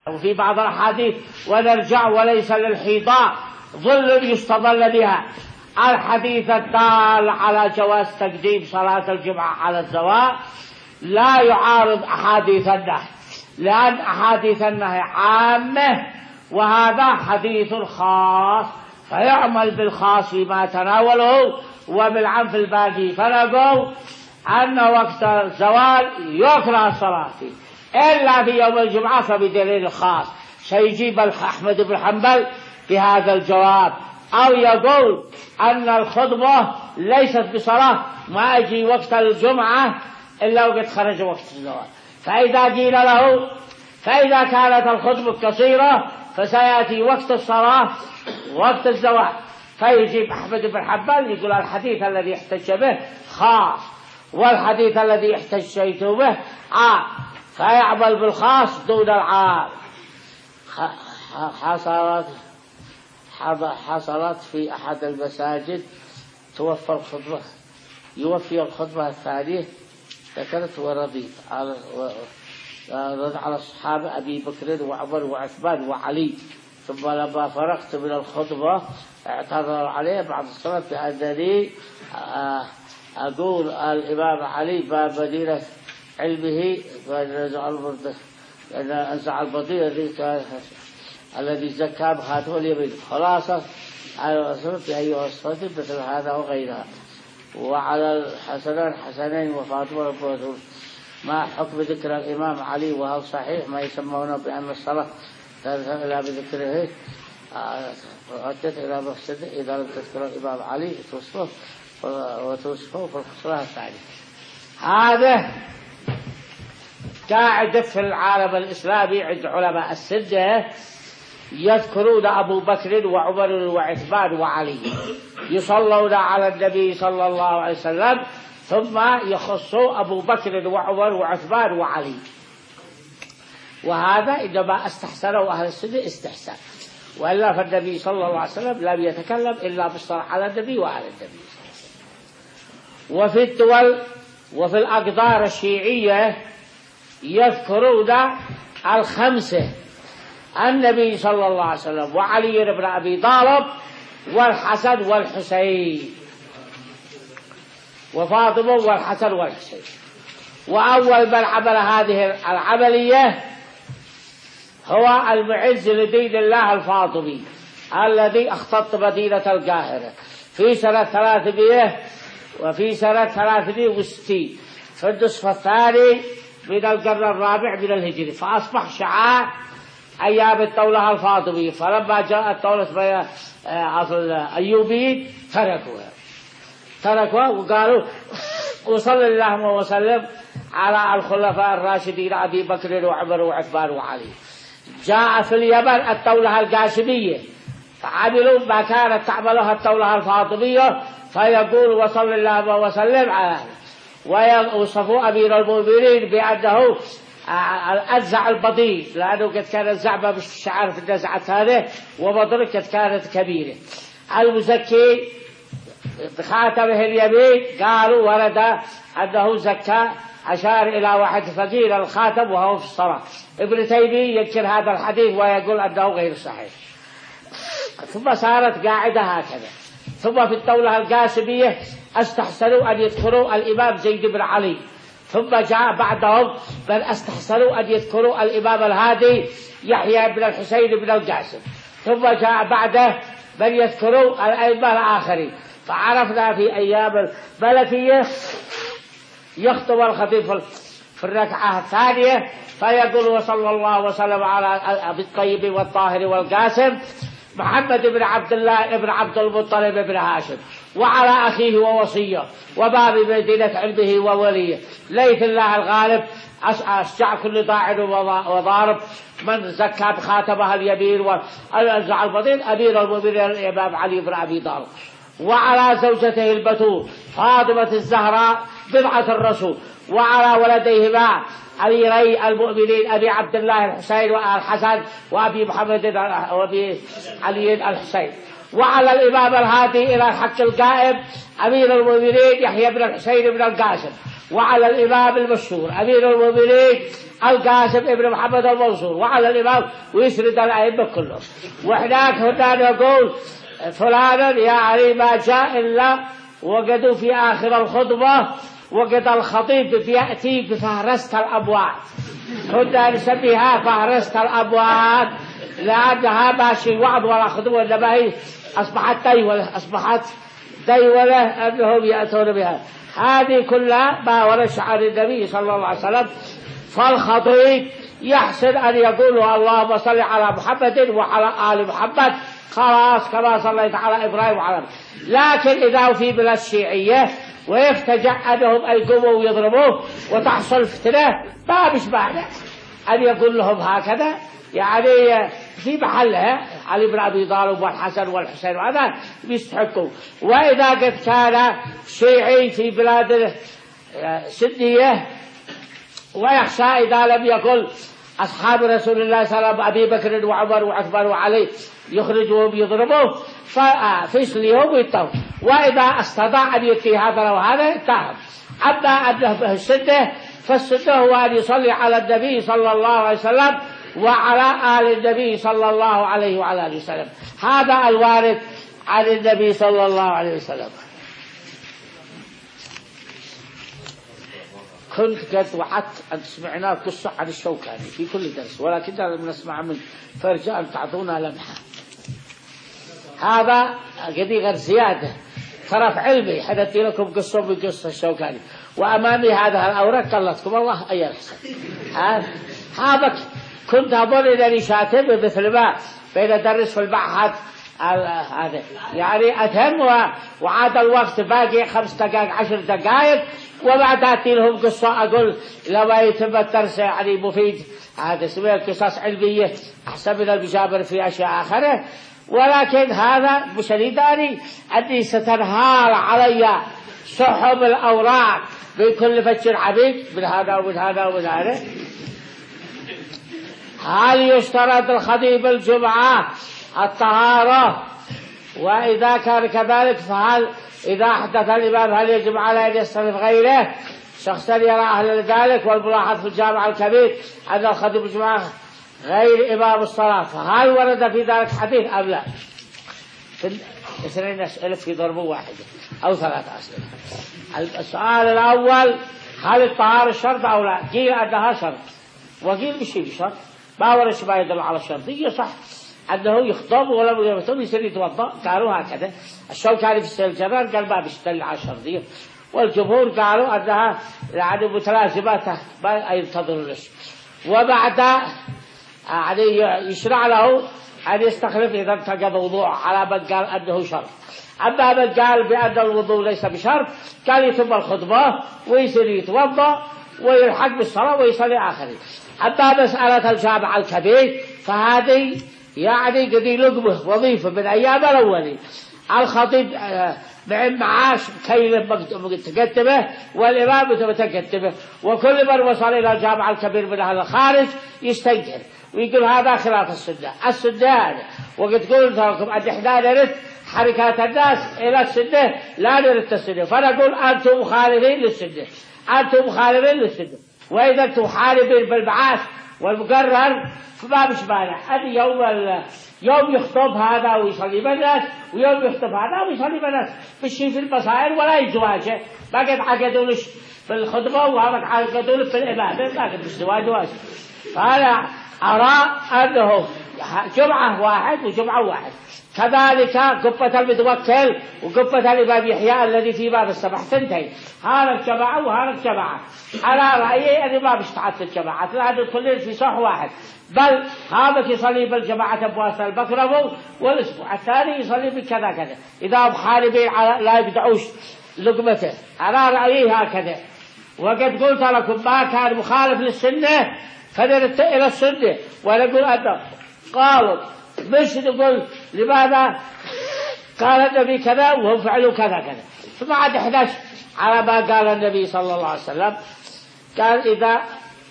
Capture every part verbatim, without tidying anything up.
وفي بعض الأحاديث ونرجع وليس للحيضاء ظل يستظل بها. الحديث الدال على جواز تقديم صلاة الجمعة على الزواج لا يعارض أحاديث النهي، لأن أحاديث النهي عامة وهذا حديث خاص، فيعمل بالخاص فيما تناوله وبالعام في الباقي. فنقول أن وقت الزوال يكره الصلاة فيه إلا في يوم الجمعة فبدليل خاص. سيجيب أحمد بن حنبل بهذا الجواب، أو يقول أن الخطبة ليست بصلاة، ما يجي وقت الجمعة إلا وقد خرج وقت الزوال. فإذا قيل له فإذا كانت الخطبة قصيرة فسيأتي وقت الصلاة وقت الزوال، فيجيب أحمد بن حنبل يقول الحديث الذي احتج به خاص والحديث الذي احتجيت به عام، فيعمل بالخاص دون العام. حصلت حصلت في أحد المساجد توفى الخطبة يوفي الخطبة الثانية ذكرت ورضيت على رد على الصحابة أبي بكر وعمر وعثمان وعلي، ثم لما فرغت من الخطبة اعتذر عليه بعد الصلاة بأنني أقول الإمام علي باب مدينة علمه أن أنزع البضيع الذي زكى بخاته اليمين. خلاصة على أسرت أيها الصديق مثل هذا وغيرها. وعلى الحسنين حسنين وفاطمة وفاطمة ما حكم ذكر الإمام علي، وهل صحيح ما يسمونه بأن الصلاة تذهب إلى بذكره وأتت إلى مفسده إذا لم تذكر الإمام علي توصفه وتوصفه في الخصلة الثانية. هذا قاعدة في العالم الإسلامي عند علماء السنة يذكرون أبو بكر وعمر وعثمان وعلي يصلون على النبي صلى الله عليه وسلم، ثم يخصوا أبو بكر وعمر وعثمان وعلي، وهذا إنما استحسنه أهل السنة استحسان، وإلا فالنبي صلى الله عليه وسلم لم يتكلم إلا بالصلاة على النبي وعلى النبي. وفي الدول وفي الأقدار الشيعية يذكرون الخمسة: النبي صلى الله عليه وسلم وعلي بن أبي طالب والحسن والحسين وفاطمة والحسن والحسين. وأول من عمل هذه العملية هو المعز لدين الله الفاطمي الذي اختط مدينة القاهرة في سنة ثلاثمائة وفي سنة ثلاثمائة وستين في النصف الثاني من القرن الرابع من الهجري، فأصبح شعار أيام الدولة الفاطمية. فلما جاءت دولة الأيوبيين تركوها تركوها وقالوا وصلى اللهم وسلم على الخلفاء الراشدين أبي بكر وعمر وعثمان وعلي. جاء في اليمن الدولة القاسمية فعملوا ما كانت تعملها الدولة الفاطمية، فيقول وصلى اللهم وسلم على، ويوصفوا أمير المؤمنين بأنه الأنزع البطيء، لأنه قد كان الزعبة مش شعار في النزعة هذه ومضرك قد كانت كبيرة. المزكي بخاتمه اليمين قالوا ورد أنه زكى، أشار إلى واحد فقير الخاتم وهو في الصلاة. ابن تيمية ينكر هذا الحديث ويقول أنه غير صحيح. ثم صارت قاعدة هكذا. ثم في الدولة القاسمية استحسنوا أن يذكروا الإمام زيد بن علي، ثم جاء بعدهم بل استحسنوا أن يذكروا الإمام الهادي يحيى بن الحسين بن القاسم، ثم جاء بعده بل يذكروا الأئمة الآخرين. فعرفنا في أيام الملكية يخطب الخطيب في الركعة الثانية فيقول وصلى الله وسلم على أبي الطيب والطاهر والقاسم محمد بن عبد الله بن عبد المطلب بن هاشم، وعلى أخيه ووصيه وباب مدينة علمه ووليه ليث الله الغالب أشجع كل ضاعن وضارب من زكى بخاتمها اليمين والأنزع البطين أمير المؤمنين الإمام علي بن أبي طالب، وعلى زوجته البتول فاطمة الزهراء بضعة الرسول، وعلى ولديهما أميري المؤمنين أبي عبد الله الحسين والحسن وأبي محمد وأبي علي الحسين، وعلى الإمام الهادي إلى الحق القائم أمير المؤمنين يحيى بن الحسين بن القاسم، وعلى الإمام المشهور أمير المؤمنين القاسم ابن محمد المنصور، وعلى الإمام، ويسرد الأئمة كلهم. وهناك هنا نقول فلانا يعني ما جاء إلا وقدوا في آخر الخطبة وقد الخطيب يأتي بفهرسة الأبواب، كنا نسميها فهرسة الأبواب لأنها ماشي وعظ ولا خطبة، إنما هي أصبحت ديولة، أصبحت ديولة أنهم يأتون بها. هذه كلها ما ورد عن النبي صلى الله عليه وسلم. فالخطيب يحسن أن يقول اللهم صل على محمد وعلى آل محمد، خلاص كما صليت على إبراهيم وعلى. لكن إذا في بلاد الشيعية ويفتجع أنهم يقوموا ويضربوه وتحصل فتنة، ما مش معنى أن يقول لهم هكذا، يعني في محلها علي بن أبي طالب والحسن والحسين وهذا بيستحقوا. وإذا قد كان شيعي في بلاد سنية ويخشى إذا لم يقل أصحاب رسول الله صلى الله عليه وسلم أبي بكر وعمر وعثمان وعلي يخرجوهم يضربوه فيسليهم ويتهم، وإذا استطاع أن يتقي هذا وهذا اتهم. أما أنه السنة فالسنة هو أن يصلي على النبي صلى الله عليه وسلم وعلى آل النبي صلى الله عليه وعلى آله وسلم، هذا الوارد عن النبي صلى الله عليه وسلم. كنت قد وعدت أن سمعنا قصة عن الشوكاني في كل درس، ولكننا لم نسمع منه، فارجع أن تعطونا لمحة. هذا قدي غير زيادة طرف علمي، حدثت لكم قصة بقصة الشوكاني، وأمامي هذا الأوراق قلتكم الله أي الحسن. هذا كنت أظن أنني شاتم مثل ما بين أدرس في المعهد هذا، يعني أتهم وعاد الوقت باقي خمس دقائق عشر دقائق، وبعد أتي لهم قصة أقول لما يتم الدرس يعني مفيد، هذا اسمه قصص علمية أحسن من المجابر في أشياء آخرة. ولكن هذا بشديداني أني ستنهار علي سحب الأوراق من كل فجر عبيد من هذا ومن هذا ومن هذا. هل يشترط الخطيب الجمعة الطهارة؟ وإذا كان كذلك فهل إذا أحدث الإمام هل يجب عليه أن يستلف غيره؟ شخصا يرى أهل ذلك. والملاحظ في الجامع الكبير أن الخطيب الجمعة غير إمام الصلاة، فهل ورد في ذلك حديث أم لا؟ اثنين أسئلة في ضرب واحد أو ثلاثة أسئلة. السؤال الأول هل الطهارة شرط أو لا؟ قيل أنها شرط وقيل مش بشرط، ما ورد ما يدل على الشرطية. صح أنه يخطب ولم يخطب يصير يتوضأ، قالوا هكذا. الشوكاني في السلجران قال ما بيشتغل على الشرطية، والجمهور قالوا أنها يعني متلازمة ما ينتظر لش. وبعد يعني يشرع له أن يستخلف إذا انتقض وضوء على من قال أنه شرط. أما من قال بأن الوضوء ليس بشرط قال يتم الخطبة ويصير يتوضأ ويلحق بالصلاة ويصلي آخره. أما مسألة الجامع الكبير فهذه يعني قد لقمه وظيفة من أيام الأولين. الخطيب مع معاش كيل متقدمه والإمام متقدمه، وكل من وصل إلى الجامع الكبير من أهل الخارج يستنكر ويقول هذا خلاف السنة. السنة وقد قلت لكم أن إحنا نرد حركات الناس إلى السنة لا نرد السنة، فنقول أنتم مخالفين للسنة، أنتم مخالفين للسنة. وإذا أنتم محاربين بالمعاش والمقرر فما مش مانع أن يوم يوم يخطب هذا ويصلي بالناس ويوم يخطب هذا ويصلي بالناس بالشيء في المسائل ولا يزواجه. ما قد عقدوا لش في الخطبة وهذا عقدوا له في الإمامة، ما قد بالزواج واجب. فأنا أرى أنه جمعة واحد وجمعة واحد. كذلك قبة المتوكل وقبة الإمام يحيى الذي في باب السبع ثنتين، هذا الجماعة وهذا الجماعة. على رأيي أن ما بيشتعت الجماعة لأن كلهم في صح واحد، بل هذا يصلي بالجماعة بواسطة البكرة والأسبوع الثاني يصلي بكذا كذا. إذا محاربين لا يبدعوش لقمته على رأيي هكذا. وقد قلت لكم ما كان مخالف للسنة فنرد إلى السنة ونقول أنه قالوا، مش نقول لماذا قال النبي كذا وهم فعلوا كذا كذا. ثم عاد إحداش على ما قال النبي صلى الله عليه وسلم، قال إذا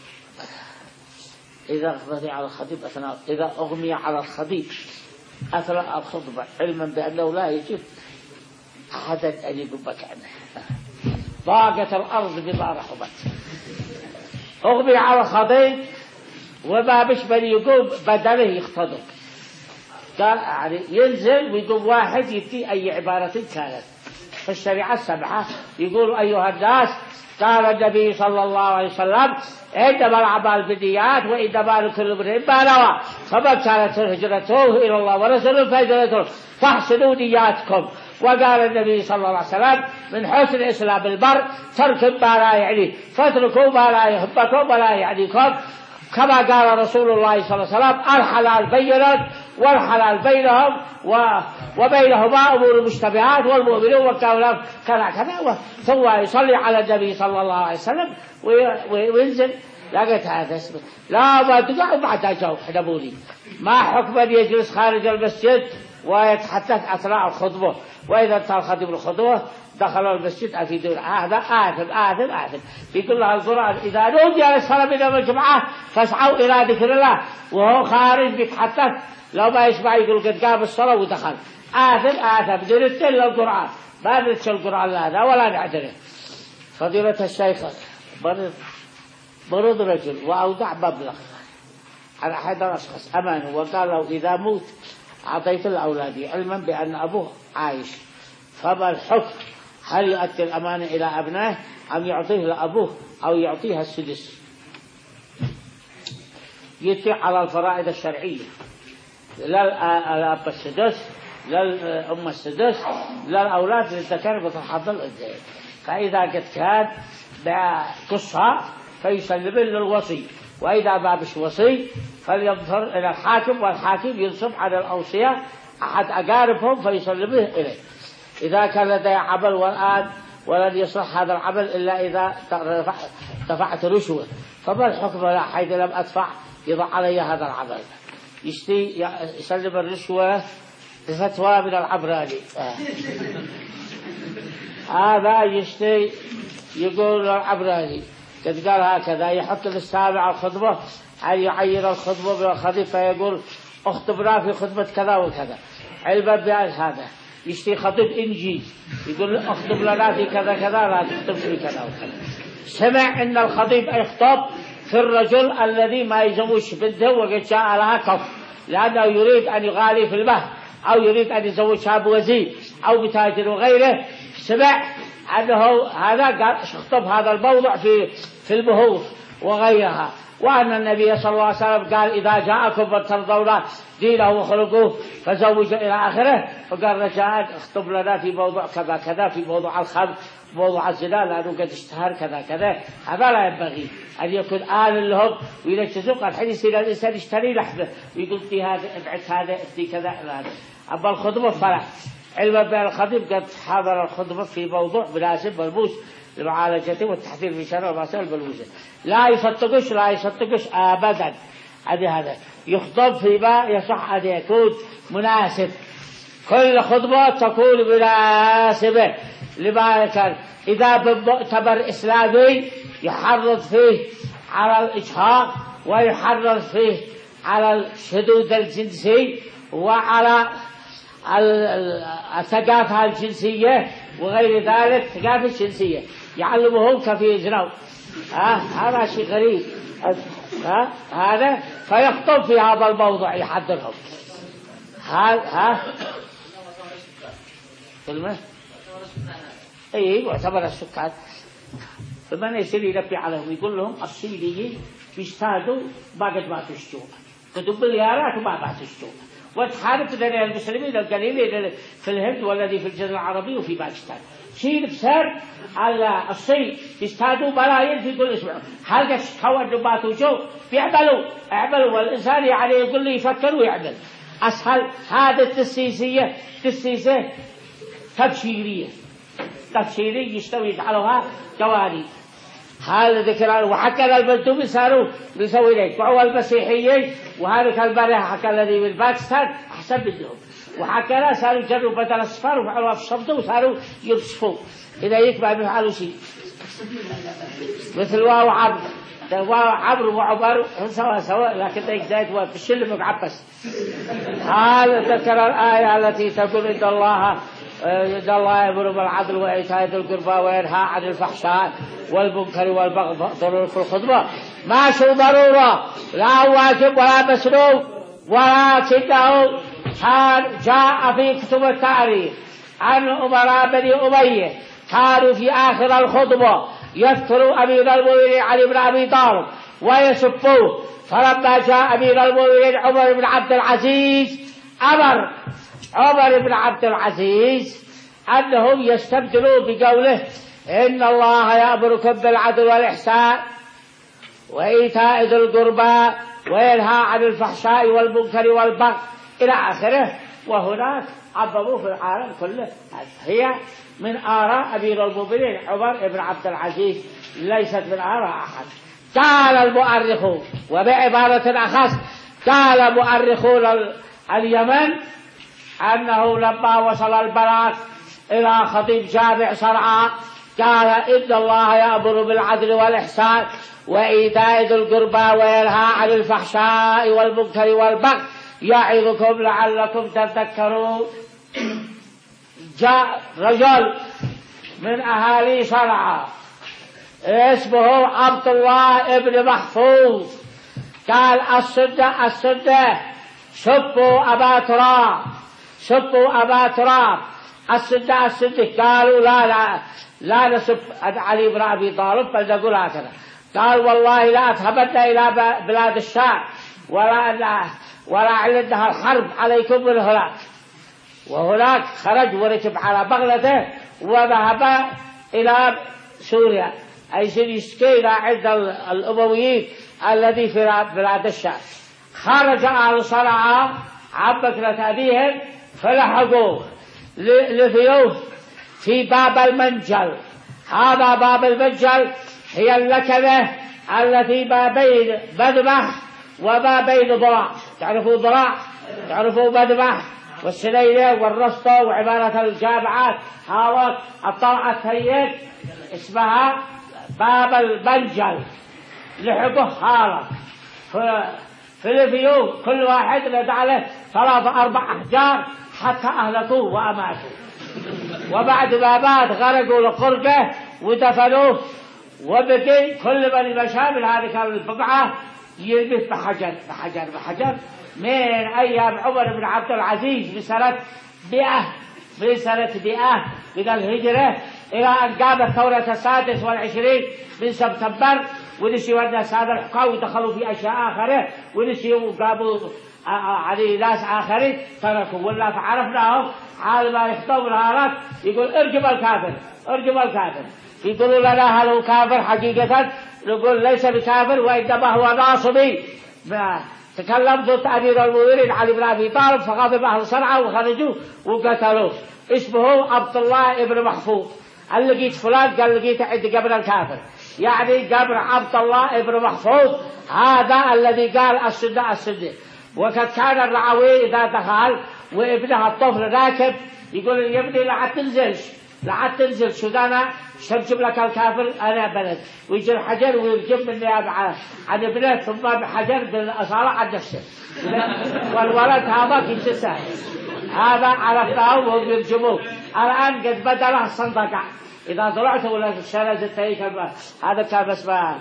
إذا أغمي على الخطيب أثناء إذا أغمي على الخطيب أثناء الخطبة علما بأنه لا يجب أحدا أن يقوم مكانه. ضاقت الأرض بما رحبت. أغمي على الخضيب وما بشبه يقوم بدنه يختضر، قال يعني ينزل ويقوم واحد يبتي أي عبارة كانت. فالشريعة السبعة يقول أيها الناس قال النبي صلى الله عليه وسلم إنما الأعمال بالنيات وإنما لكل امرئ ما نوى، فمن كانت هجرته إلى الله ورسوله فهجرته فاحسنوا نياتكم. وقال النبي صلى الله عليه وسلم من حسن إسلام المرء ترك ما لا يعنيه فاتركوا ما لا يهمكم ولا يعنيكم، كما قال رسول الله صلى الله عليه وسلم الحلال بينات والحلال بينهم وبينهما أمور مشتبهات والمؤمنون والكافرون كذا كذا. ثم يصلي على النبي صلى الله عليه وسلم وينزل. لقيت هذا اسمه لا ما تقعوا بعد جو حنبولي. ما حكم أن يجلس خارج المسجد ويتحدث أثناء الخطبة، وإذا انتهى الخطيب الخطبة دخلوا المسجد أفيدون هذا آثم آثم آثم. يقول له القرآن إذا نودي للصلاة من يوم الجمعة فاسعوا إلى ذكر الله، وهو خارج بيتحدث لو ما يسمع يقول قد قام الصلاة ودخل آثم آثم. درست إلا القرآن ما درست القرآن هذا ولا نعترف. فضيلة الشيخ مرض مرض رجل وأودع مبلغ على أحد الأشخاص أمانه وقال له إذا موت أعطيت لأولادي علما بأن أبوه عايش، فما الحكم؟ هل يؤدي الأمانة إلى أبنائه أم يعطيه لأبوه أو يعطيها السدس؟ يتيح على الفرائض الشرعية، لا الأب السدس لا الأم السدس لا الأولاد للذكر مثل حظ الأنثيين. فإذا قد كان بقصة فيسلم للوصي، وإذا ما بش وصي فلينظر إلى الحاكم والحاكم ينصب على الأوصية أحد أقاربهم فيسلمه إليه. إذا كان لدي عمل والآن ولن يصح هذا العمل إلا إذا دفعت رشوة، فما الحكم لا حيث لم أدفع يضع علي هذا العمل؟ يشتي يسلم الرشوة بفتوى من العبراني. هذا يشتي يقول العبراني قد قال هكذا يحط للسامع الخطبة أن يعين الخطبة بالخطيب فيقول اخطبنا في خطبة كذا وكذا علما بأن هذا يشتي خطيب إنجيل يقول اخطب لنا في كذا كذا لا تخطب في كذا وكذا. سمع إن الخطيب يخطب في الرجل الذي ما يزوج بنته وقد جاء لها كف لأنه يريد أن يغالي في المهر أو يريد أن يزوجها بوزير أو بتاجر وغيره. سمع أنه هذا قال اخطب هذا الموضوع في في المهور وغيرها، وأن النبي صلى الله عليه وسلم قال إذا جاءكم من ترضون دينه وخلقه فزوجوا إلى آخره. فقال رجاء اخطب لنا في موضوع كذا كذا في موضوع الخمر موضوع الزنا لأنه قد اشتهر كذا كذا. هذا لا ينبغي أن يكون آل لهم وينجزوا. قال حين يصير الإنسان يشتري لحمه ويقول في هذا ابعث هذا في كذا هذا. أما الخطبة فلا علما بأن الخطيب قد حضر الخطبة في موضوع مناسب ملموس لمعالجته والتحذير من شر المسائل الملموسة. لا يصدقش لا يصدقش أبدا. هذا يخطب فيما يصح أن يكون مناسب. كل خطبة تكون مناسبة لما كان. إذا بمؤتمر إسلامي يحرض فيه على الإجهاض ويحرض فيه على الشذوذ الجنسي وعلى الثقافة الجنسية وغير ذلك الثقافة الجنسية يعلمهم كيف يجنوا. هذا شيء غريب. ها هذا فيخطب في هذا الموضوع يحضرهم. ها ها كلمة أي معتبر السكان. فمن يصير يلبي عليهم يقول لهم الصينيين بيجتهدوا ما قد ما تشتون كتب مليارات وما ما تشتون وتحارب دنيا المسلمين القليلين في الهند والذي في الجزيرة العربية وفي باكستان. شيء بسر على الصين يجتهدوا ملايين في كل أسبوع. هل تحول نبات وجو بيعملوا اعملوا والإنسان يعني يقول لي يفكر ويعمل أسهل. هذا التسيسية تسيسة تبشيرية تبشيرية يشتوي يجعلوها جواري. هذا ذكر وحكى البلدوم صاروا بيسوي لك وهو المسيحيين وهذا كالبارح حكى الذي من باكستان أحسن منهم وحكى لا صاروا يجروا بدل الصفار وفعلوا في الصمت وصاروا يبصفوا إذا يكبر بيفعلوا شيء مثل واو عبر واو عبر وعبر سوا سوا لكن ذيك زايد وبشل مقعبس. هذا ذكر الآية التي تقول إن الله إن الله يأمر بالعدل وإيتاء ذي القربى وينهى عن الفحشاء والمنكر والبغي ضرورة في الخطبة ما شو ضرورة لا واجب ولا مسلوب ولكنه جاء في كتب التاريخ عن أمراء بني أمية كانوا في آخر الخطبة يذكروا أمير المؤمنين علي بن أبي طالب ويسبوه، فلما جاء أمير المؤمنين عمر بن عبد العزيز أمر عمر بن عبد العزيز أنهم يستبدلوا بقوله إن الله يأمركم بالعدل والإحسان وإيتاء ذي القربى وينهى عن الفحشاء والمنكر والبغي إلى آخره. وهناك عبروا في العالم كله. هي من آراء أمير المؤمنين عمر بن عبد العزيز، ليست من آراء أحد. قال المؤرخون وبعبارة أخص قال مؤرخون اليمن أنه لما وصل البلاغ إلى خطيب جامع صنعاء قال إن الله يأمر بالعدل والإحسان وإيتاء ذي القربى وينهى عن الفحشاء والمنكر والبغي يعظكم لعلكم تذكرون. جاء رجل من أهالي صنعاء اسمه عبد الله ابن محفوظ قال السنة السنة سبوا أبا تراب سبوا أبا تراب السنة السنة. قالوا لا لا لا نسب علي بن أبي طالب بل نقول هكذا. قال والله لا أذهبن إلى بلاد الشام ولا ولا عندها الحرب عليكم من هناك. وهناك خرج وركب على بغلته وذهب إلى سوريا أي سيسكي إلى عند الأمويين الذي في بلاد الشام. خرج أهل صنعاء عن بكرة أبيهم فلحقوه لثيوه في باب المنجل. هذا باب المنجل هي اللكنة التي ما بين مذبح وما بين ضراع. تعرفوا ضراع؟ تعرفوا مذبح والسنينة والرسطة وعبارة الجامعات. هذا الطلعة الثيت اسمها باب المنجل. لحقه هذا في الفيو كل واحد رد عليه ثلاثة أربع أحجار حتى أهلكوه وأماتوا. وبعد ما مات غرقوا لقربه ودفنوه. وبقي كل من مشى من هذه البقعة يلبس بحجر بحجر بحجر من أيام عمر بن عبد العزيز بسنة مئة من سنة مئة من الهجرة إلى أن قامت الثورة السادس والعشرين من سبتمبر ونسيوا الناس هذا الحكام ودخلوا في أشياء آخرة ونسيوا وقاموا على ناس آخرين تركوا ولا فعرفناهم حال ما يخطوا من هذا يقول ارجم الكافر ارجم الكافر. يقولوا لنا هل هو كافر حقيقة؟ نقول ليس بكافر وإنما هو ناصبي. تكلم ضد أمير المؤمنين علي بن أبي طالب فغضب أهل صنعاء وخرجوه وقتلوه. اسمه عبد الله ابن محفوظ. هل لقيت فلان؟ قال لقيت عند قبر الكافر، يعني قبر عبد الله ابن محفوظ. هذا الذي قال السنة السنة. وقد كان الرعوي إذا دخل وابنها الطفل راكب يقول يا ابني لا تنزلش لا تنزل سودانا شرجم لك الكافر أنا بلد. ويجي الحجر ويرجم مني عن ابنه ثم بحجر بالأصالة عن نفسه. والولد هذا في جسه هذا عرفناه وهم يرجموه. الآن قد بدله الصندقة. إذا طلعت ولا الشارع التاريخ هذا كان اسمه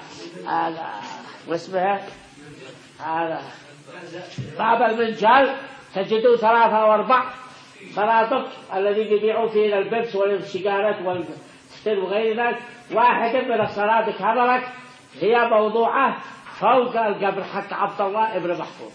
واسمه هذا باب المنجل تجدوا ثلاثة وأربع صنادق الذي يبيعوا فيه البيبس والسيجارات والستيل وغير ذلك. واحدة من الصنادق هذلك هي موضوعة فوق القبر حق عبد الله ابن محفوظ.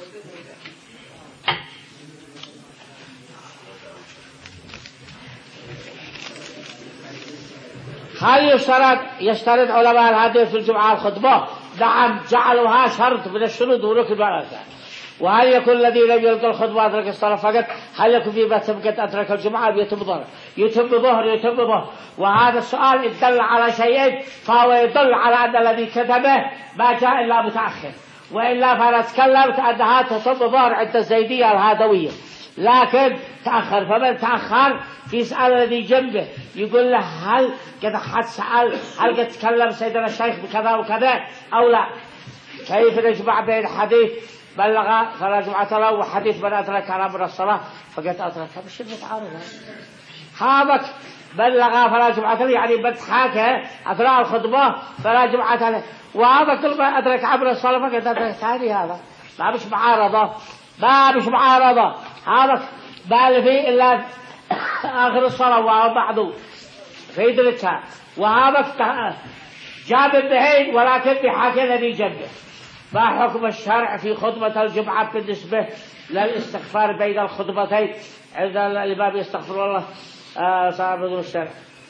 هل يشترط يشترط علماء الحديث في الجمعة الخطبة؟ نعم جعلوها شرط من الشروط وركن الأركان. وهل يكون الذي لم يلقى الخطبة أدرك الصلاة فقط؟ هل يكون في بثبت أدرك الجمعة يتم ظهر يتم ظهر يتم ظهر؟ وهذا السؤال يدل على شيء فهو يدل على أن الذي كتبه ما جاء إلا متأخر، وإلا فأنا تكلمت أنها تتم ظهر عند الزيدية الهادوية لكن تأخر. فمن تأخر يسأل الذي جنبه يقول له هل قد حد سأل هل قد تكلم سيدنا الشيخ بكذا وكذا أو لا؟ كيف نجمع بين حديث بلغ فلا جمعة له وحديث من أدرك على أمر الصلاة فقد أدرك؟ مش متعارض. هابك بلغ فلا جمعة له، يعني بتحاكى أثناء الخطبة فلا جمعة له. وهذا كل ما أدرك عبر الصلاة فقد أدرك ثاني، هذا ما مش معارضة، ما مش معارضة. هذا بال فيه إلا آخر الصلاة وبعضه في دركها. وهذا جاب الدهين ولكن بحاكى الذي جنبه. ما حكم الشرع في خطبة الجمعة بالنسبة للاستغفار بين الخطبتين عند الإمام يستغفر الله صار بدون الشرع؟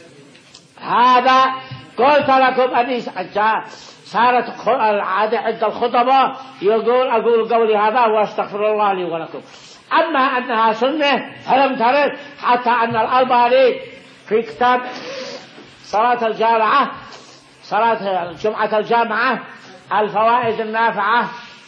هذا قلت لكم أني صارت العادة عند الخطبة يقول أقول قولي هذا وأستغفر الله لي ولكم. أما أنها سنة فلم ترد، حتى أن الألباني في كتاب صلاة الجامعة صلاة الجمعة الجامعة الفوائد النافعة،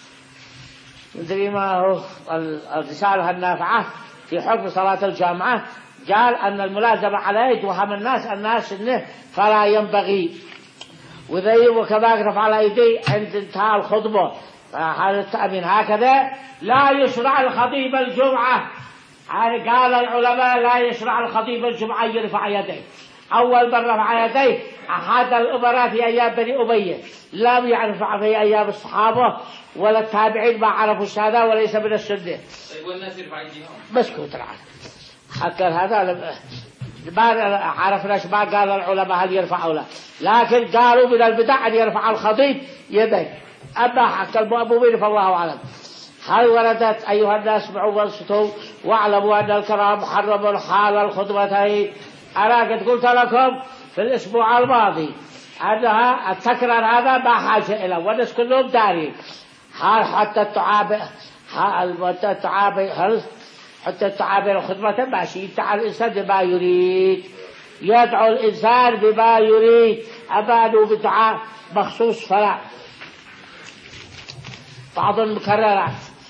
مدري ما هو الرسالة النافعة في حكم صلاة الجامعة، قال أن الملازمة على يتوهم الناس الناس إنه فلا ينبغي. وذي وكذلك رفع أيدي عند انتهاء الخطبة هذا التأمين هكذا. لا يشرع الخطيب الجمعة، قال العلماء لا يشرع الخطيب الجمعة يرفع يديه. أول من رفع يديه أحد الأمراء في أيام بني أمية، لم يعرف في أيام الصحابة ولا التابعين ما عرفوا الشهادة وليس من السنة. والناس يرفع يديهم بس كنت العالم حتى هذا ما عرفناش ما قال العلماء هل يرفع أو لا، لكن قالوا من البدع أن يرفع الخطيب يديه. أما حق المؤمنين فالله أعلم. هل وردت أيها الناس اسمعوا وانصتوا واعلموا أن الكلام محرم حال الخطبتين؟ أنا قد قلت لكم في الأسبوع الماضي أنها التكرار هذا ما حاجة إلى، والناس كلهم دارين. هل حتى التعابئ هل التعابئ هل حتى التعابئ الخطبة ماشي يدعى الإنسان بما يريد، يدعو الإنسان بما يريد، أبانوا بدعاء مخصوص فلا. بعض المكررات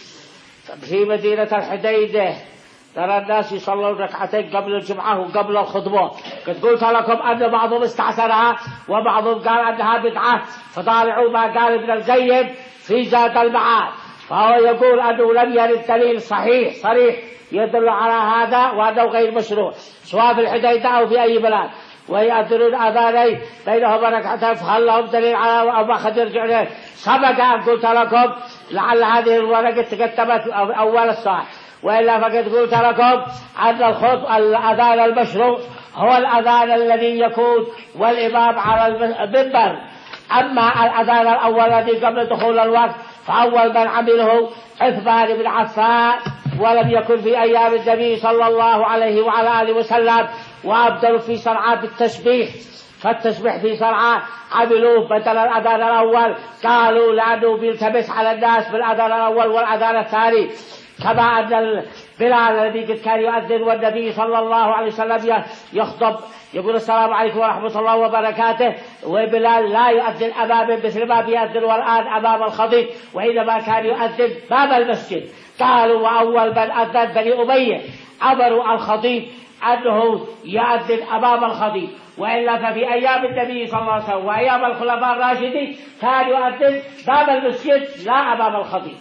في مدينة الحديدة ترى الناس يصلون ركعتين قبل الجمعة وقبل الخطبة. قد قلت لكم أن بعضهم استعسرها وبعضهم قال أنها بدعة، فطالعوا ما قال ابن القيم في زاد المعاد، فهو يقول أنه لم يرد دليل صحيح صريح يدل على هذا وأنه غير مشروع سواء في الحديدة أو في أي بلاد. ويأذنون أذانين بينهما ركعتين، فهل لهم دليل على أو ما خد يرجع له؟ سبق أن قلت لكم لعل هذه الورقة تكتبت أول الساعة، وإلا فقد قلت لكم أن الخطب الأذان المشروع هو الأذان الذي يكون والإمام على المنبر. أما الأذان الأول الذي قبل دخول الوقت فأول من عمله عثمان بن عفان، ولم يكن في أيام النبي صلى الله عليه وعلى آله وسلم. وأبدلوا في صنعاء بالتسبيح، فالتسبيح في صنعاء عملوه بدل الأذان الأول، قالوا لأنه بيلتبس على الناس بالأذان الأول والأذان الثاني. كما أن بلال الذي قد كان يؤذن والنبي صلى الله عليه وسلم يخطب يقول السلام عليكم ورحمة الله وبركاته، وبلال لا يؤذن أمامه مثل ما بيؤذن والآن أمام الخطيب، وإنما كان يؤذن باب المسجد. قالوا وأول من أذن بني أمية أمروا الخطيب أنه يؤذن أمام الخطيب، وإلا ففي أيام النبي صلى الله عليه وسلم وأيام الخلفاء الراشدين كان يؤذن باب المسجد لا أمام الخطيب.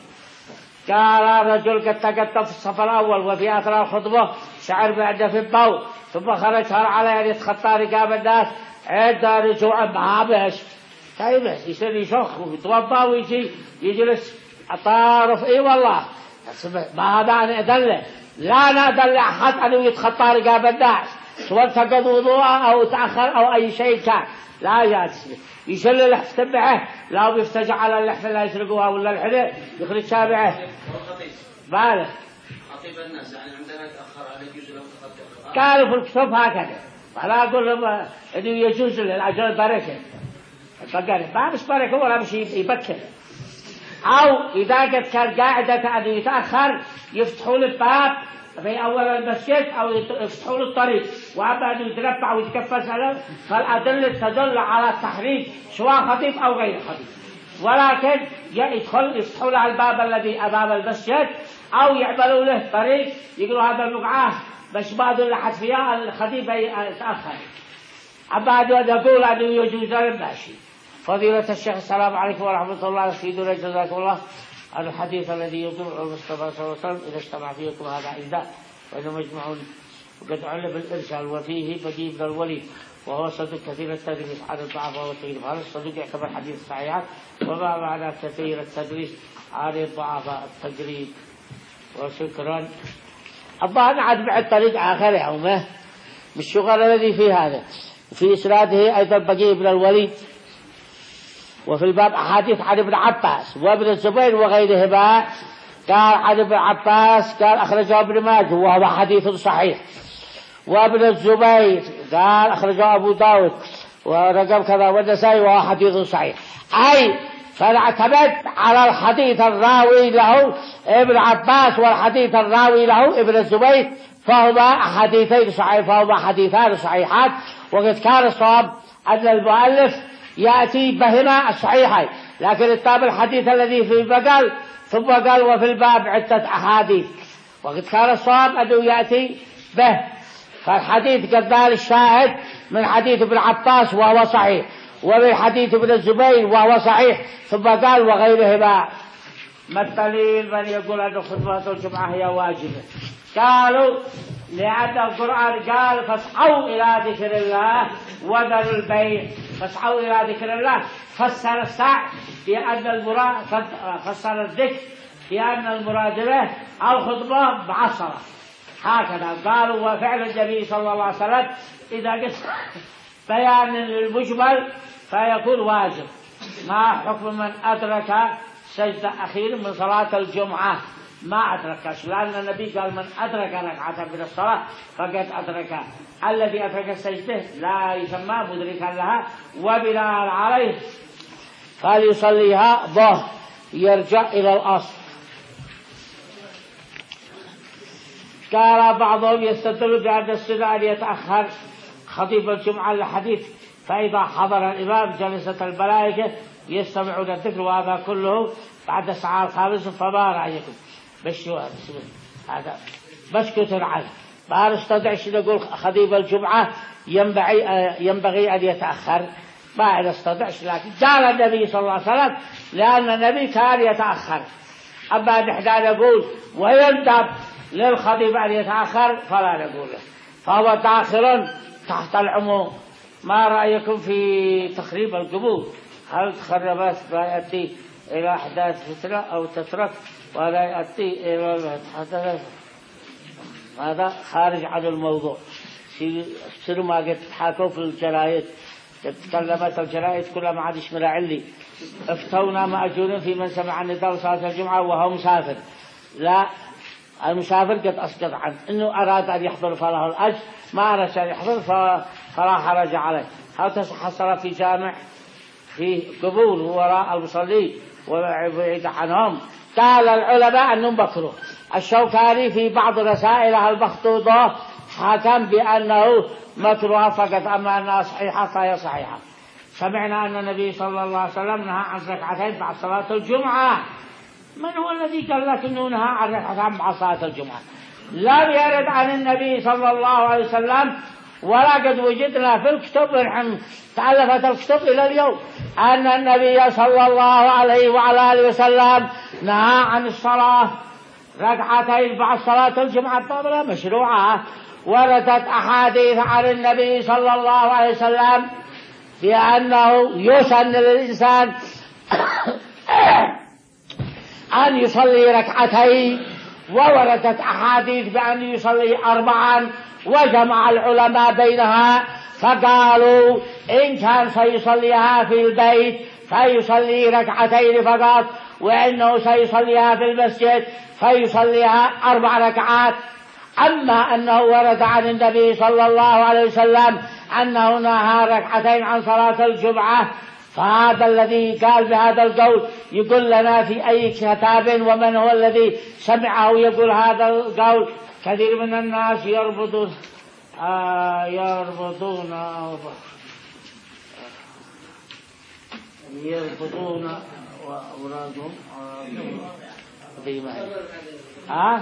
قال رجل قد تقدم في الصف الأول وفي أثناء الخطبة شعر بعده في الضوء، ثم خرج هر على أن يتخطى رقاب الناس عند رجوع ما بش طيب يصير يشخ ويتوضا ويجي يجلس طارف. اي والله ما هذا أنا أدله، لا نأدل أحد أنه يتخطى رقاب الناس سواء فقد وضوءه أو تأخر أو أي شيء كان، لا يجلس يشل اللحف تبعه، لا بيفتجع على اللحف لا يسرقوها ولا الحذاء يخرج شابعه باله. خطيب الناس يعني عندنا يتأخر على يجوز له تقدم، قالوا في الكتب هكذا، ولا أقول لهم إنه يجوز للأجل البركة البقرة ما مش بركة ولا مش يبكر. أو إذا قد كان قاعدة أنه يتأخر يفتحوا له الباب في أول المسجد أو يفتحوا له الطريق، وأما أنه يترفع ويتكفل سلام فالأدلة تدل على التحريم سواء خطيب أو غير خطيب، ولكن يدخل يفتحوا له الباب الذي أمام المسجد أو يعملوا له طريق يقولوا هذا الرقعة مش بعض اللحد فيها الخطيب يتأخر. أما أنه يقول أنه يجوز الماشي. فضيلة الشيخ السلام عليكم ورحمة الله سيدنا جزاكم الله عن الحديث الذي يضر المصطفى صلى الله عليه وسلم إذا اجتمع فيكم هذا عنداء وإذا مجمعون وقد علم بالإرسال وفيه بقي بن الوليد وهو صدوق كثير التدريس على الضعف والتغيير. هذا الصدوق يعتبر حديث الصحيحات وما معنى كثير التدريس على الضعف التجريد. وشكرا. الظاهر عاد بعد طريق آخر يومه بالشغل الذي في هذا في إسناده أيضا بقي بن الوليد. وفي الباب أحاديث عن ابن عباس وابن الزبير وغيرهما. قال عن ابن عباس قال أخرجه ابن ماجه وهو حديث صحيح. وابن الزبير قال أخرجه أبو داود ورقم كذا والنسائي وهو حديث صحيح. أي فنعتمد على الحديث الراوي له ابن عباس والحديث الراوي له ابن الزبير فهما حديثين صحيح فهما حديثان صحيحات. وقد كان الصواب أن المؤلف يأتي بهما الصحيحين لكن الطاب الحديث الذي في البقل ثم قال وفي الباب عدة أحاديث. وقد كان الصواب أنه يأتي به فالحديث قد دال الشاهد من حديث ابن عباس وهو صحيح ومن حديث ابن الزبير وهو صحيح ثم قال وغيرهما. ما الدليل من يقول أن خطبة الجمعة هي واجبة؟ قالوا لأن القرآن قال فاسعوا إلى ذكر الله وذروا البيع. فاسعوا إلى ذكر الله فسر السعي بأن المراد فسر الذكر بأن المراد به الخطبة بعصرة هكذا قالوا. وفعل النبي صلى الله عليه وسلم إذا قلت بيان للمجمل فيكون واجب. ما حكم من أدرك سجدة أخير من صلاة الجمعة ما أدركش لأن النبي قال من أدرك ركعة من الصلاة فقد أدرك. الذي أدرك السجدة لا يسمى مدركا لها وبناء عليه فليصليها ظهر يرجع إلى الأصل. قال بعضهم يستدل بأن السنة أن يتأخر خطيب الجمعة لحديث فإذا حضر الإمام جلست الملائكة يستمعون الذكر وهذا كله بعد الساعة الخامسة. فما رأيكم؟ بس هذا بس كتر عنه ما نستطيعش نقول خطيب الجمعة ينبغي ينبغي أن يتأخر ما نستطيعش لكن قال النبي صلى الله عليه وسلم لأن النبي كان يتأخر. أما نحن نقول ويندب للخطيب أن يتأخر فلا نقول فهو داخل تحت العموم. ما رأيكم في تخريب القبور؟ هل تخربت فيأتي إلى أحداث فترة أو تترك ولا يأتي إلى الحدث؟ هذا خارج عن الموضوع. سنو ما قد تحاكوا في الجرائد تكلمت الجرائد كلها ما عاد يشمل علي افتونا مأجورين في من سمع النداء صلاة الجمعة وهو مسافر. لا المسافر قد أسقط عنه إنه أراد أن يحضر فله الأجر ما أراد أن يحضر فلا حرج عليه. هل حصل في جامع في قبور وراء المصلي وبعيد عنهم؟ قال العلماء أنهم مكروه. الشوكاني في بعض رسائله المخطوطة حكم بأنه مكروه فقط أما أنها صحيحة فهي صحيحة. سمعنا أن النبي صلى الله عليه وسلم نهى عن ركعتين بعد صلاة الجمعة. من هو الذي قال لك أنه نهى عن ركعتين بعد صلاة الجمعة؟ لم يرد عن النبي صلى الله عليه وسلم ولا قد وجدنا في الكتب ونحن تألفت الكتب إلى اليوم أن النبي صلى الله عليه وعلى آله وسلم نهى عن الصلاة ركعتين بعد صلاة الجمعة طبعا مشروعة. وردت أحاديث عن النبي صلى الله عليه وسلم بأنه يسن للإنسان أن يصلي ركعتين ووردت أحاديث بأن يصلي أربعا وجمع العلماء بينها فقالوا إن كان سيصليها في البيت فيصلي ركعتين فقط وإنه سيصليها في المسجد فيصليها أربع ركعات. أما أنه ورد عن النبي صلى الله عليه وسلم أنه نهى ركعتين عن صلاة الجمعة فهذا الذي قال بهذا القول يقول لنا في أي كتاب ومن هو الذي سمعه يقول هذا القول. كثير من الناس يربطون آه يربطون يربطون وأورادهم آه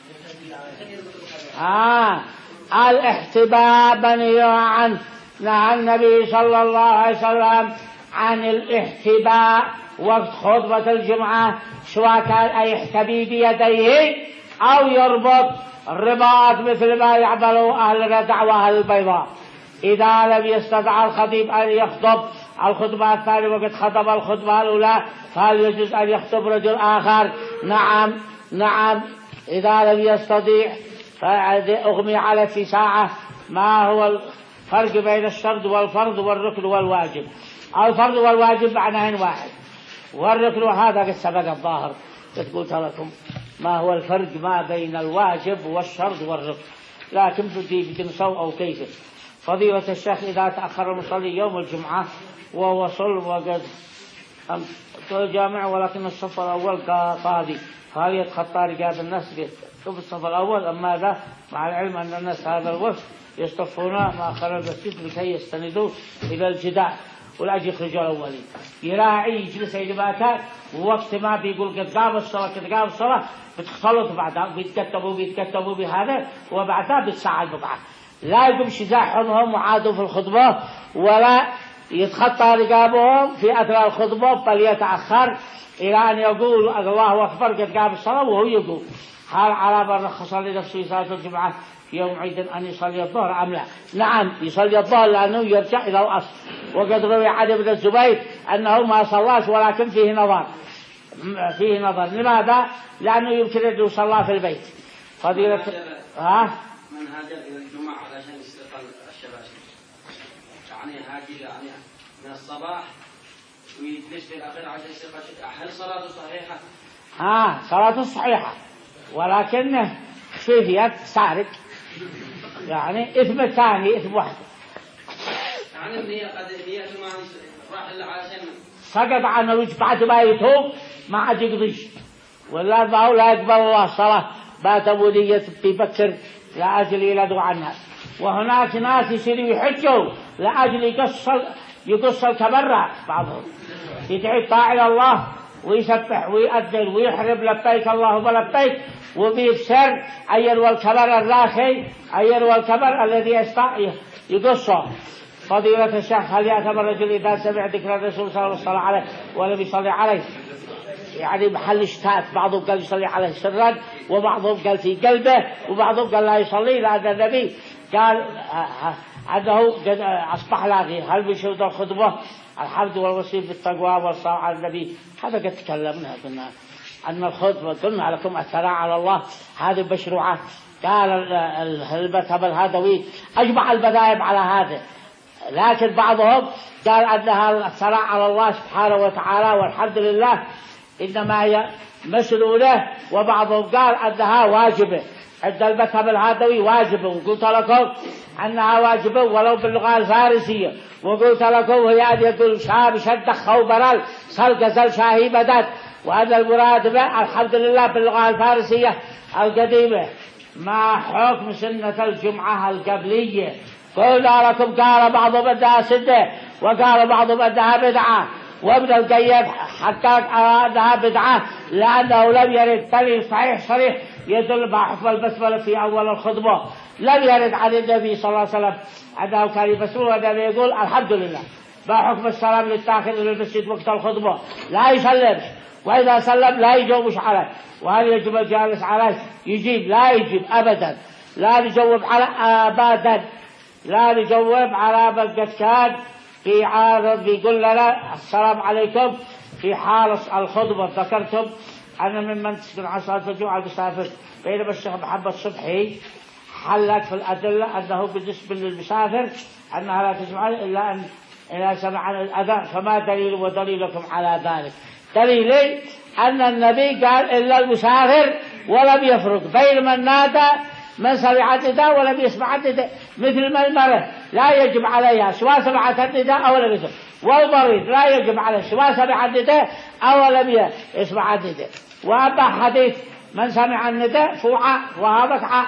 آه الاحتباء منهي عنه. نهى النبي صلى الله عليه وسلم عن الاحتباء وقت خطبة الجمعة سواء كان يحتبي بيديه أو يربط الرباط مثل ما يعملوا أهل الردع وأهل البيضاء. إذا لم يستطع الخطيب أن يخطب الخطبة الثانية وقد خطب الخطبة الأولى فهل يجوز أن يخطب رجل آخر؟ نعم نعم إذا لم يستطيع فأغمي على في ساعة. ما هو الفرق بين الشرط والفرض والركن والواجب؟ الفرض والواجب معناهن واحد، والركن وهذا قد سبق الظاهر قد قلت لكم ما هو الفرق ما بين الواجب والشرط والركن، لكن بدي بجنسو أو كيف. فضيلة الشيخ إذا تأخر المصلي يوم الجمعة ووصل وقد الجامع ولكن الصف الأول قاضي فهل يتخطى رقاب الناس في الصف الأول؟ أما ذا مع العلم أن الناس هذا الوقت يصطفون مؤخر المسجد لكي يستندوا إلى الجدار ولا يخرجوا الأولين. يراعي يجلس إجاباتات ووقت ما بيقول قد قام الصلاة قد قام الصلاة بتختلط بعدها بيتكتبوا بيتكتبوا بهذا وبعدها بتسعى البقعة. لا يقوم شزاحهم وعادوا في الخطبة ولا يتخطى رقابهم في أثناء الخطبة بل يتأخر إلى أن يقول الله أكبر قد قام الصلاة وهو يقول. هل على من رخص لنفسه صلاة الجمعة في يوم عيد أن يصلي الظهر أم لا؟ نعم يصلي الظهر لأنه يرجع إلى الأصل. وقد روي عن ابن الزبير أنه ما صلاش ولكن فيه نظر فيه نظر. لماذا؟ لأنه يمكن أن يصلى في البيت. فضيلة ها من هاجر إلى الجمعة علشان يستيقظ الشباب يعني هاجر يعني من الصباح ويجلس في الأخير عشان يستيقظ، هل صلاته صحيحة؟ ها صلاته صحيحة ولكنه كيفية سارق يعني إثم ثاني إثم واحد. يعني النية قد النية ما راح إلا علشان سقط عنه وجبعت ما يتوب ما عاد يقضيش ولا ما لا يقبل الله الصلاة بات ودية بيبكر لأجل يلدوا عنها. وهناك ناس يصيروا يحجوا لأجل يقصل يقصل تبرع بعضهم يدعي طاعة إلى الله ويسبح ويؤذن ويحرب لبيك اللهم لبيك وبيبسر أير والكبر الراخي أير والكبر الذي يستطيع يقصه. فضيلة الشيخ هل يعتبر الرجل إذا سمع ذكر الرسول صلى الله عليه وسلم ولم يصلي عليه يعني محل اشتات؟ بعضهم قال يصلي عليه سرا وبعضهم قال في قلبه وبعضهم قال لا يصلي لأن النبي قال أنه أصبح لاغي. هل بشهود الخطبة الحمد والوصيب بالتقوى والصلاة على النبي؟ هذا قد تكلمنا قلنا أن الخطبة قلنا لكم الثناء على الله هذه مشروعات. قال المذهب الهدوي أجمع المذاهب على هذا، لكن بعضهم قال أنها الثناء على الله سبحانه وتعالى والحمد لله إنما هي مسنونة، وبعضهم قال أنها واجبة. عند المذهب الهدوي واجبة وقلت لكم أنها واجبة ولو باللغة الفارسية، وقلت لكم هي أن يقول شاب شد خوبرال سلق زل شاهي بدت، وأن المراد به الحمد لله باللغة الفارسية القديمة ما حكم سنة الجمعة القبلية. قلنا لكم قال بعضهم أنها سنة وقال بعضهم أنها بدعة، وابن القيم حقق أنها بدعة لأنه لم يرد دليل صحيح صريح يدل بحفظ البسملة في أول الخطبة. لم يرد عن النبي صلى الله عليه وسلم أنه كان يبسمل والنبي يقول الحمد لله. بحكم السلام للداخل إلى المسجد وقت الخطبة لا يسلم، وإذا سلم لا يجاوبش عليه. وهل يجب الجالس عليه؟ يجيب لا يجيب أبدا، لا نجاوب على أبدا لا نجاوب على من قد كان في عارض بيقول لنا السلام عليكم في حال الخطبة. ذكرتم أن ممن تسكن عن صلاة الجمعة المسافر، بينما الشيخ محمد صبحي حلت في الأدلة أنه بالنسبة للمسافر أنها لا تجمع إلا أن إذا سمع الأذان. فما دليل ودليلكم على ذلك؟ دليلي أن النبي قال إلا المسافر ولم يفرق بين من نادى من سمع النداء ولم يسمع النداء، مثل ما المرأة لا يجب عليها سواء سمعت النداء أو لم يسمع، والمريض لا يجب عليه سواء سمع النداء أو لم يسمع النداء. وأما حديث من سمع النداء فوعى وهذا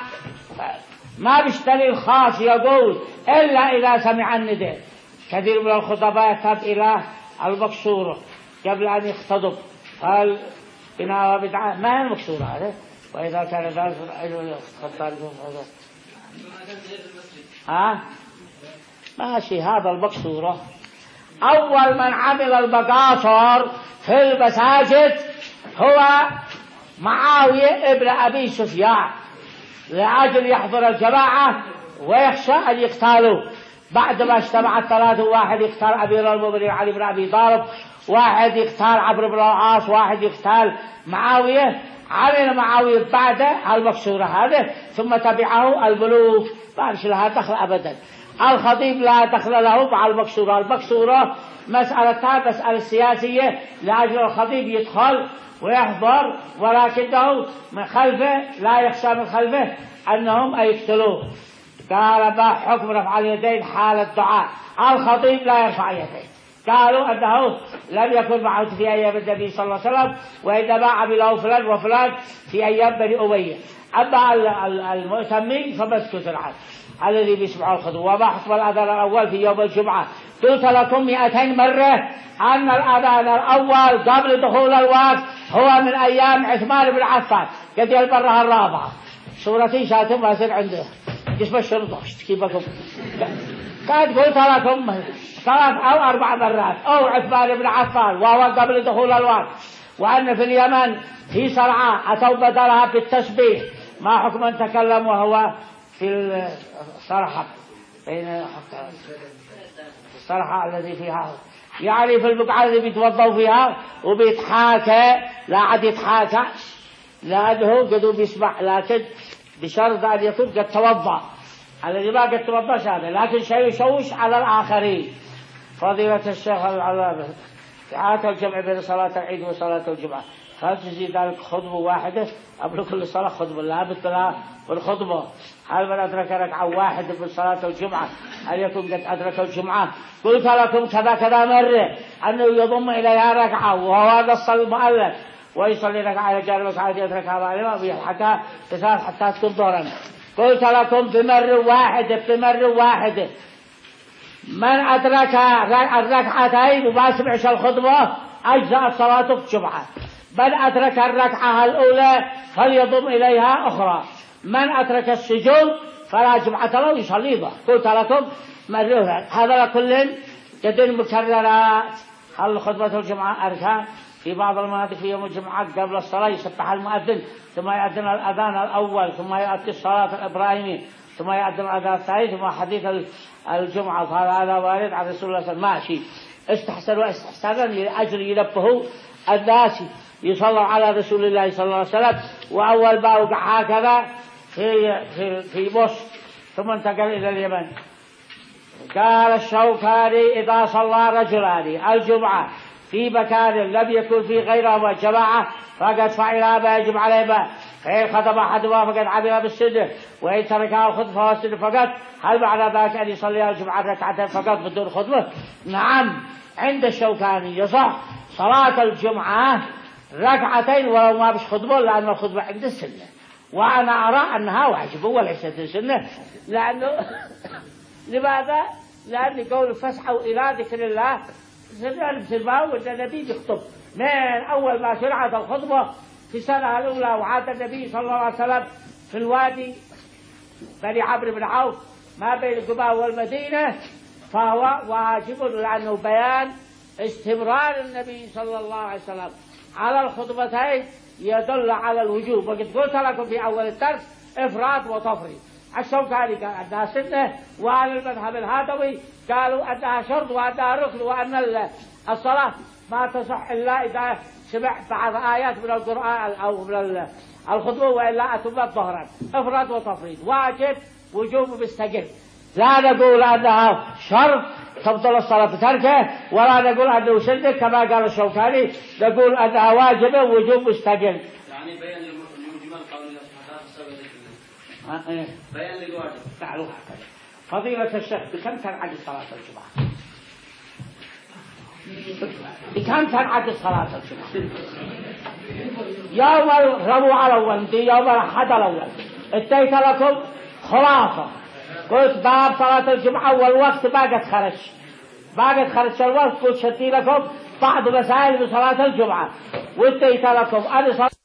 ما بيشتري الخاص يقول إلا إذا سمع النداء. كثير من الخطباء يذهب إلى المقصورة قبل أن يخطب، قال إنها بدعة. ما هي المقصورة هذا؟ وإذا كان ذلك خطار هذا ها ماشي. هذا المقصورة أول من عمل المقاصر في المساجد هو معاوية ابن أبي سفيان، لأجل يحضر الجماعة ويخشى أن يقتالوا. بعد ما اجتمع الثلاثة، واحد يقتال أمير المؤمنين علي بن أبي طالب، واحد يقتال عمرو بن العاص، واحد يقتال معاوية. عمل معاوية بعد المكسورة هذا، ثم تبعه الملوك، ما لها دخل أبدا. الخطيب لا دخل له مع المكسورة. المكسورة مسألتها مسألة سياسية، لأجل الخطيب يدخل ويحضر، ولكنه من خلفه لا يخشى من خلفه أنهم يقتلوه. قال ما حكم رفع اليدين حال الدعاء؟ الخطيب لا يرفع يديه. قالوا أنه لم يكن معه في أيام النبي صلى الله عليه وسلم، وإنما عمله فلان وفلان في أيام بني أمية. أما المؤتمين فمسكت عنه الذي بيسمعوا الخطبة. وما حكم الأذان الأول في يوم الجمعة؟ قلت لكم مئتين مرة أن الأذان الأول قبل دخول الوقت هو من أيام عثمان بن عفان، قد المرة الرابعة. صورتي شاتم واسر عنده جسم الشرطة كيفكم. قد قلت لكم ثلاث أو أربع مرات أو عثمان بن عفان وهو قبل دخول الوقت، وأن في اليمن في صنعاء أتوا بدلها بالتسبيح. ما حكم أن تكلم وهو في الصرحة بين الصرحة الذي فيها، يعني في البقعة التي بيتوضوا فيها وبيتحاكى، لا عاد يتحاكى لأنه قدوا بيسمع، لكن بشرط أن يكون قد توضأ. الذي ما قد توضأش هذا، لكن شيء يشوش على الآخرين. فضيلة الشيخ العلامة إعادة الجمع بين صلاة العيد وصلاة الجمعة، هل تزيد ذلك خطبة واحدة قبل كل صلاة خطبة؟ لا بد لها بالخطبة. هل من أدرك ركعة واحدة في صلاة الجمعة هل يكون قد أدرك الجمعة؟ قلت لكم كذا كذا مرة أنه يضم إليها ركعة، وهو نص المؤلف ويصلي ركعة إلى جانب ركعة يدركها مع الإمام ويحكى ثلاث حتى تكون ظهرا. قلت لكم بمرة واحدة بمرة واحدة من أدرك الركعتين وما سمعش الخطبة أجزأت صلاته في الجمعة. من أدرك الركعة الأولى فليضم إليها أخرى. من أدرك السجود فلا جمعة له يصلي ظهر. قلت لكم مرة هذا لكل جد مكررات. هل خطبة الجمعة أركان؟ في بعض المناطق في يوم الجمعة قبل الصلاة يسبح المؤذن، ثم يؤذن الأذان الأول، ثم يأتي الصلاة الإبراهيمية، ثم يؤذن الأذان الثاني، ثم حديث الجمعة. فهذا وارد عن رسول الله صلى الله عليه وسلم. ماشي استحسنوا استحسانا لأجل ينبهوا الناس يصلوا على رسول الله صلى الله عليه وسلم. وأول ما وقع هكذا في في في مصر ثم انتقل إلى اليمن. قال الشوكاني إذا صلى رجلان الجمعة في مكان لم يكن فيه غيرهما جماعة فقد فعل ما يجب عليهما، فإن خطب أحدهما فقد عمل بالسنة، وإن تركها الخطبة فهو السنة فقط. هل معنى ذلك أن يصلي الجمعة ركعتين فقط بدون خطبة؟ نعم، عند الشوكاني يصح صلاة الجمعة ركعتين ولو ما بش خطبة، لأن الخطبة عند السنة، وأنا أرى أنها واجب وليست السنة. لأنه لماذا؟ لأن قول فاسعوا إلى ذكر الله سنة السماء والنبي يخطب من أول ما شرعت الخطبة في السنة الأولى. وعاد النبي صلى الله عليه وسلم في الوادي بني عمرو بن عوف ما بين قباء والمدينة، فهو واجب، لأنه بيان استمرار النبي صلى الله عليه وسلم على الخطبتين يدل على الوجوب. وقد قلت لكم في أول الدرس إفراد وتفريط. الشوكاني قال أنها سنة، وعلى المذهب الهادوي قالوا أنها شرط وأنها ركن، وأن الصلاة ما تصح إلا إذا سمع بعض آيات من القرآن أو من الخطبة، وإلا أتمت ظهرا. إفراد وتفريط، واجب وجوب مستقل. لا نقول أنها شرط تبطل الصلاة بتركه، ولا نقول أنه سنة كما قال الشوكاني، نقول أنها واجبة وجوب مستقل. يعني بيان لمجمل قول الله سبحانه وتعالى بيان للواجب. تعالوا هكذا. فضيلة الشيخ بكم تنعد صلاة الجمعة؟ بكم تنعد صلاة الجمعة؟ يوم الربوع الأول يوم الأحد الأول اتيت لكم خلاصة، قلت باب صلاة الجمعة والوقت ما قد خرج، ما قد خرج الوقت. قلت شتي لكم بعض مسائل بصلاة الجمعة، واتيت لكم أنا صلاة